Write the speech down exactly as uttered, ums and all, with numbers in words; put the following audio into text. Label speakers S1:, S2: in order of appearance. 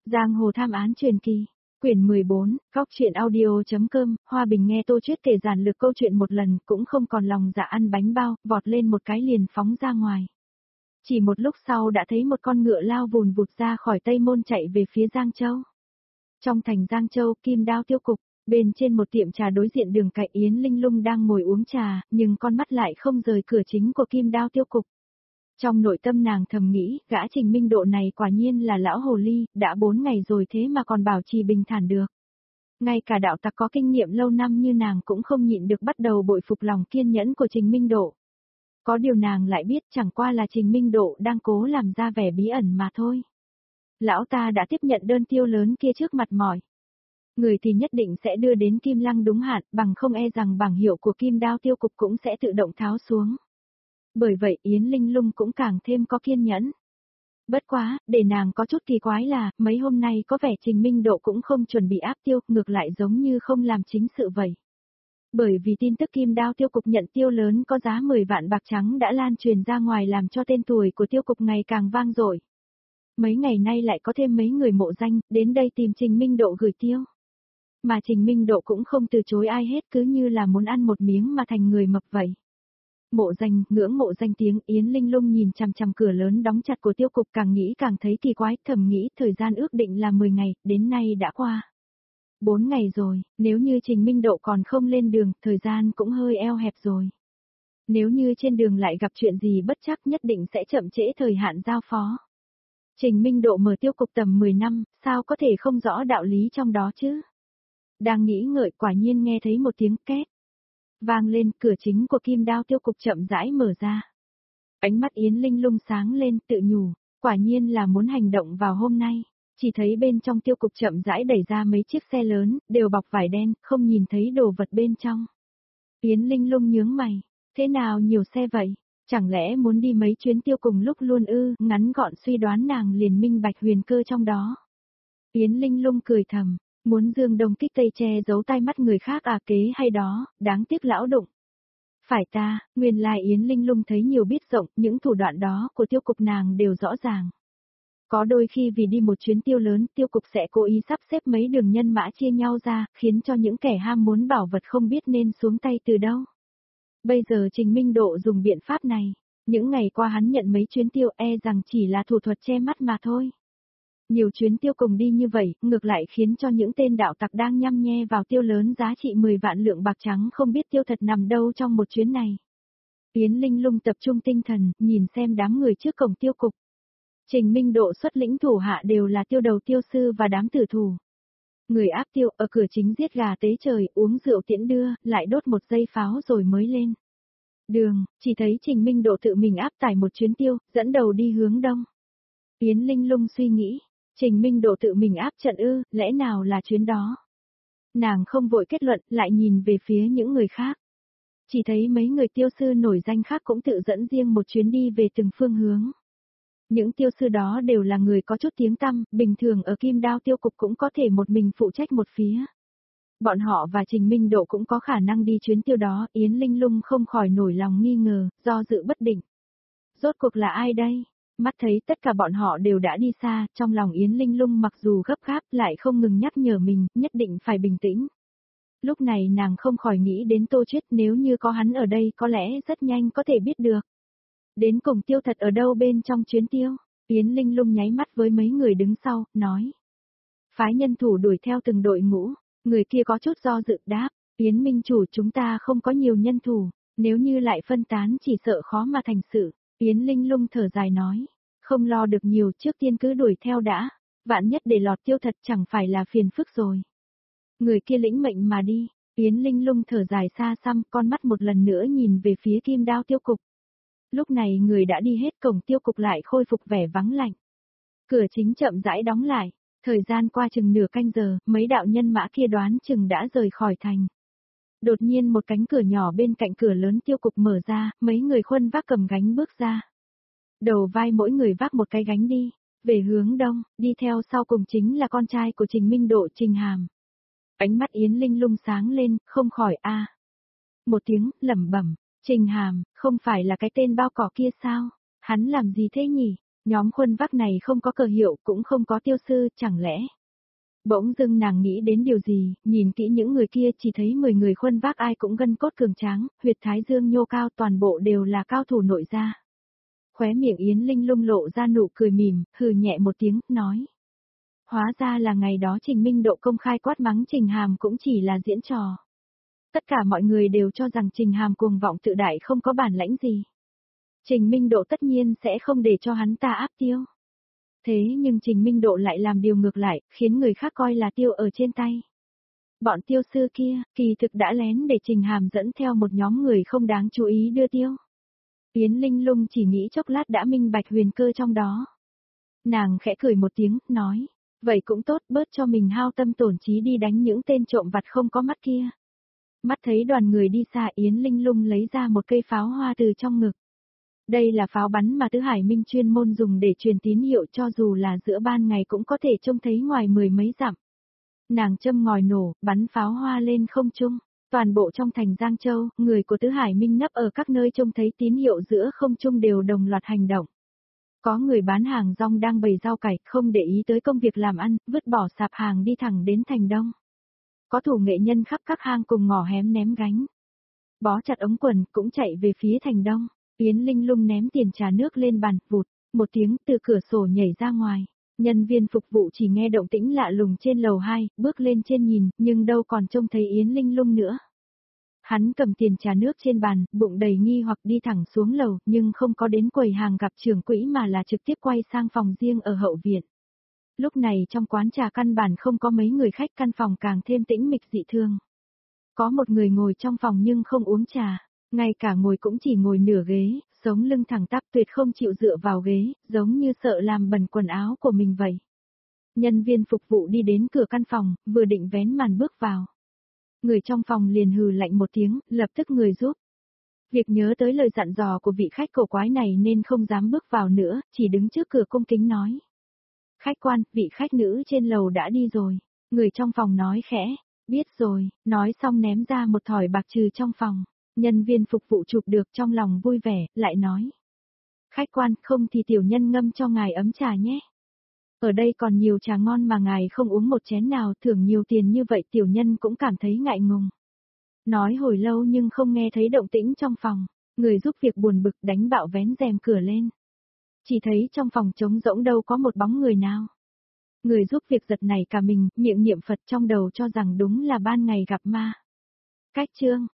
S1: Giang hồ tham án truyền kỳ, quyển mười bốn, góc truyện audio.com, Hoa Bình nghe Tô Chuyết kể giản lược câu chuyện một lần cũng không còn lòng dạ ăn bánh bao, vọt lên một cái liền phóng ra ngoài. Chỉ một lúc sau đã thấy một con ngựa lao vùn vụt ra khỏi Tây Môn chạy về phía Giang Châu. Trong thành Giang Châu, Kim Đao tiêu cục, bên trên một tiệm trà đối diện đường cạnh Yến Linh Lung đang ngồi uống trà, nhưng con mắt lại không rời cửa chính của Kim Đao tiêu cục. Trong nội tâm nàng thầm nghĩ, gã Trình Minh Độ này quả nhiên là lão hồ ly, đã bốn ngày rồi thế mà còn bảo trì bình thản được. Ngay cả đạo tặc có kinh nghiệm lâu năm như nàng cũng không nhịn được bắt đầu bội phục lòng kiên nhẫn của Trình Minh Độ. Có điều nàng lại biết chẳng qua là Trình Minh Độ đang cố làm ra vẻ bí ẩn mà thôi. Lão ta đã tiếp nhận đơn tiêu lớn kia trước mặt mọi người thì nhất định sẽ đưa đến Kim Lăng đúng hạn, bằng không e rằng bảng hiệu của Kim Đao tiêu cục cũng sẽ tự động tháo xuống. Bởi vậy Yến Linh Lung cũng càng thêm có kiên nhẫn. Bất quá, để nàng có chút kỳ quái là, mấy hôm nay có vẻ Trình Minh Độ cũng không chuẩn bị áp tiêu, ngược lại giống như không làm chính sự vậy. Bởi vì tin tức Kim Đao tiêu cục nhận tiêu lớn có giá mười vạn bạc trắng đã lan truyền ra ngoài làm cho tên tuổi của tiêu cục ngày càng vang dội. Mấy ngày nay lại có thêm mấy người mộ danh, đến đây tìm Trình Minh Độ gửi tiêu. Mà Trình Minh Độ cũng không từ chối ai hết, cứ như là muốn ăn một miếng mà thành người mập vậy. Mộ danh, ngưỡng mộ danh tiếng, Yến Linh Lung nhìn chằm chằm cửa lớn đóng chặt của tiêu cục, càng nghĩ càng thấy kỳ quái, thầm nghĩ thời gian ước định là mười ngày, đến nay đã qua bốn ngày rồi, nếu như Trình Minh Độ còn không lên đường, thời gian cũng hơi eo hẹp rồi. Nếu như trên đường lại gặp chuyện gì bất trắc nhất định sẽ chậm trễ thời hạn giao phó. Trình Minh Độ mở tiêu cục tầm mười năm, sao có thể không rõ đạo lý trong đó chứ? Đang nghĩ ngợi quả nhiên nghe thấy một tiếng két vang lên, cửa chính của Kim Đao tiêu cục chậm rãi mở ra. Ánh mắt Yến Linh Lung sáng lên, tự nhủ, quả nhiên là muốn hành động vào hôm nay. Chỉ thấy bên trong tiêu cục chậm rãi đẩy ra mấy chiếc xe lớn, đều bọc vải đen, không nhìn thấy đồ vật bên trong. Yến Linh Lung nhướng mày, thế nào nhiều xe vậy? Chẳng lẽ muốn đi mấy chuyến tiêu cùng lúc luôn ư? Ngắn gọn suy đoán nàng liền minh bạch huyền cơ trong đó. Yến Linh Lung cười thầm, muốn dương đông kích tây che giấu tai mắt người khác à, kế hay đó, đáng tiếc lão đụng. Phải ta, nguyên lai Yến Linh Lung thấy nhiều biết rộng, những thủ đoạn đó của tiêu cục nàng đều rõ ràng. Có đôi khi vì đi một chuyến tiêu lớn, tiêu cục sẽ cố ý sắp xếp mấy đường nhân mã chia nhau ra, khiến cho những kẻ ham muốn bảo vật không biết nên xuống tay từ đâu. Bây giờ Trình Minh Độ dùng biện pháp này, những ngày qua hắn nhận mấy chuyến tiêu e rằng chỉ là thủ thuật che mắt mà thôi. Nhiều chuyến tiêu cùng đi như vậy, ngược lại khiến cho những tên đạo tặc đang nhăm nhe vào tiêu lớn giá trị mười vạn lượng bạc trắng không biết tiêu thật nằm đâu trong một chuyến này. Yến Linh Lung tập trung tinh thần, nhìn xem đám người trước cổng tiêu cục. Trình Minh Độ xuất lĩnh thủ hạ đều là tiêu đầu tiêu sư và đám tử thủ. Người áp tiêu ở cửa chính giết gà tế trời, uống rượu tiễn đưa, lại đốt một dây pháo rồi mới lên đường, chỉ thấy Trình Minh Độ tự mình áp tải một chuyến tiêu, dẫn đầu đi hướng đông. Yến Linh Lung suy nghĩ, Trình Minh Độ tự mình áp trận ư, lẽ nào là chuyến đó? Nàng không vội kết luận, lại nhìn về phía những người khác. Chỉ thấy mấy người tiêu sư nổi danh khác cũng tự dẫn riêng một chuyến đi về từng phương hướng. Những tiêu sư đó đều là người có chút tiếng tăm, bình thường ở Kim Đao tiêu cục cũng có thể một mình phụ trách một phía. Bọn họ và Trình Minh Độ cũng có khả năng đi chuyến tiêu đó, Yến Linh Lung không khỏi nổi lòng nghi ngờ, do dự bất định. Rốt cuộc là ai đây? Mắt thấy tất cả bọn họ đều đã đi xa, trong lòng Yến Linh Lung mặc dù gấp gáp lại không ngừng nhắc nhở mình, nhất định phải bình tĩnh. Lúc này nàng không khỏi nghĩ đến Tô Chuyết, nếu như có hắn ở đây có lẽ rất nhanh có thể biết được. Đến cùng tiêu thật ở đâu bên trong chuyến tiêu? Yến Linh Lung nháy mắt với mấy người đứng sau, nói. Phái nhân thủ đuổi theo từng đội ngũ, người kia có chút do dự đáp, Yến Minh chủ chúng ta không có nhiều nhân thủ, nếu như lại phân tán chỉ sợ khó mà thành sự. Yến Linh Lung thở dài nói, không lo được nhiều, trước tiên cứ đuổi theo đã, vạn nhất để lọt tiêu thật chẳng phải là phiền phức rồi. Người kia lĩnh mệnh mà đi, Yến Linh Lung thở dài xa xăm, con mắt một lần nữa nhìn về phía Kim Đao tiêu cục. Lúc này người đã đi hết, cổng tiêu cục lại khôi phục vẻ vắng lạnh. Cửa chính chậm rãi đóng lại, thời gian qua chừng nửa canh giờ, mấy đạo nhân mã kia đoán chừng đã rời khỏi thành. Đột nhiên một cánh cửa nhỏ bên cạnh cửa lớn tiêu cục mở ra, mấy người khuân vác cầm gánh bước ra. Đầu vai mỗi người vác một cái gánh đi, về hướng đông, đi theo sau cùng chính là con trai của Trình Minh Độ, Trình Hàm. Ánh mắt Yến Linh Lung sáng lên, không khỏi a à. Một tiếng, lẩm bẩm, Trình Hàm, không phải là cái tên bao cỏ kia sao? Hắn làm gì thế nhỉ? Nhóm khuân vác này không có cờ hiệu, cũng không có tiêu sư, chẳng lẽ. Bỗng dưng nàng nghĩ đến điều gì, nhìn kỹ những người kia chỉ thấy mười người khuân vác ai cũng gân cốt cường tráng, huyệt thái dương nhô cao, toàn bộ đều là cao thủ nội gia. Khóe miệng Yến Linh Lung lộ ra nụ cười mỉm, hừ nhẹ một tiếng, nói. Hóa ra là ngày đó Trình Minh Độ công khai quát mắng Trình Hàm cũng chỉ là diễn trò. Tất cả mọi người đều cho rằng Trình Hàm cuồng vọng tự đại không có bản lãnh gì. Trình Minh Độ tất nhiên sẽ không để cho hắn ta áp tiêu. Thế nhưng Trình Minh Độ lại làm điều ngược lại, khiến người khác coi là tiêu ở trên tay. Bọn tiêu sư kia, kỳ thực đã lén để Trình Hàm dẫn theo một nhóm người không đáng chú ý đưa tiêu. Yến Linh Lung chỉ nghĩ chốc lát đã minh bạch huyền cơ trong đó. Nàng khẽ cười một tiếng, nói, vậy cũng tốt, bớt cho mình hao tâm tổn trí đi đánh những tên trộm vặt không có mắt kia. Mắt thấy đoàn người đi xa, Yến Linh Lung lấy ra một cây pháo hoa từ trong ngực. Đây là pháo bắn mà Tứ Hải Minh chuyên môn dùng để truyền tín hiệu, cho dù là giữa ban ngày cũng có thể trông thấy ngoài mười mấy dặm. Nàng châm ngòi nổ, bắn pháo hoa lên không trung. Toàn bộ trong thành Giang Châu, người của Tứ Hải Minh nấp ở các nơi trông thấy tín hiệu giữa không trung đều đồng loạt hành động. Có người bán hàng rong đang bày rau cải, không để ý tới công việc làm ăn, vứt bỏ sạp hàng đi thẳng đến thành Đông. Có thủ nghệ nhân khắp các hang cùng ngõ hẻm ném gánh. Bó chặt ống quần, cũng chạy về phía thành Đông. Yến Linh Lung ném tiền trà nước lên bàn, vụt, một tiếng từ cửa sổ nhảy ra ngoài. Nhân viên phục vụ chỉ nghe động tĩnh lạ lùng trên lầu hai, bước lên trên nhìn, nhưng đâu còn trông thấy Yến Linh Lung nữa. Hắn cầm tiền trà nước trên bàn, bụng đầy nghi hoặc đi thẳng xuống lầu, nhưng không có đến quầy hàng gặp trưởng quỹ mà là trực tiếp quay sang phòng riêng ở hậu viện. Lúc này trong quán trà căn bản không có mấy người khách, căn phòng càng thêm tĩnh mịch dị thường. Có một người ngồi trong phòng nhưng không uống trà, ngay cả ngồi cũng chỉ ngồi nửa ghế, sống lưng thẳng tắp tuyệt không chịu dựa vào ghế, giống như sợ làm bẩn quần áo của mình vậy. Nhân viên phục vụ đi đến cửa căn phòng, vừa định vén màn bước vào. Người trong phòng liền hừ lạnh một tiếng, lập tức người giúp. Việc nhớ tới lời dặn dò của vị khách cổ quái này nên không dám bước vào nữa, chỉ đứng trước cửa cung kính nói. Khách quan, vị khách nữ trên lầu đã đi rồi. Người trong phòng nói khẽ, biết rồi, nói xong ném ra một thỏi bạc trừ trong phòng. Nhân viên phục vụ chụp được trong lòng vui vẻ, lại nói. Khách quan, không thì tiểu nhân ngâm cho ngài ấm trà nhé. Ở đây còn nhiều trà ngon mà ngài không uống một chén nào, thưởng nhiều tiền như vậy tiểu nhân cũng cảm thấy ngại ngùng. Nói hồi lâu nhưng không nghe thấy động tĩnh trong phòng, người giúp việc buồn bực đánh bạo vén rèm cửa lên. Chỉ thấy trong phòng trống rỗng đâu có một bóng người nào. Người giúp việc giật nảy cả mình, miệng niệm Phật trong đầu cho rằng đúng là ban ngày gặp ma. Cách chương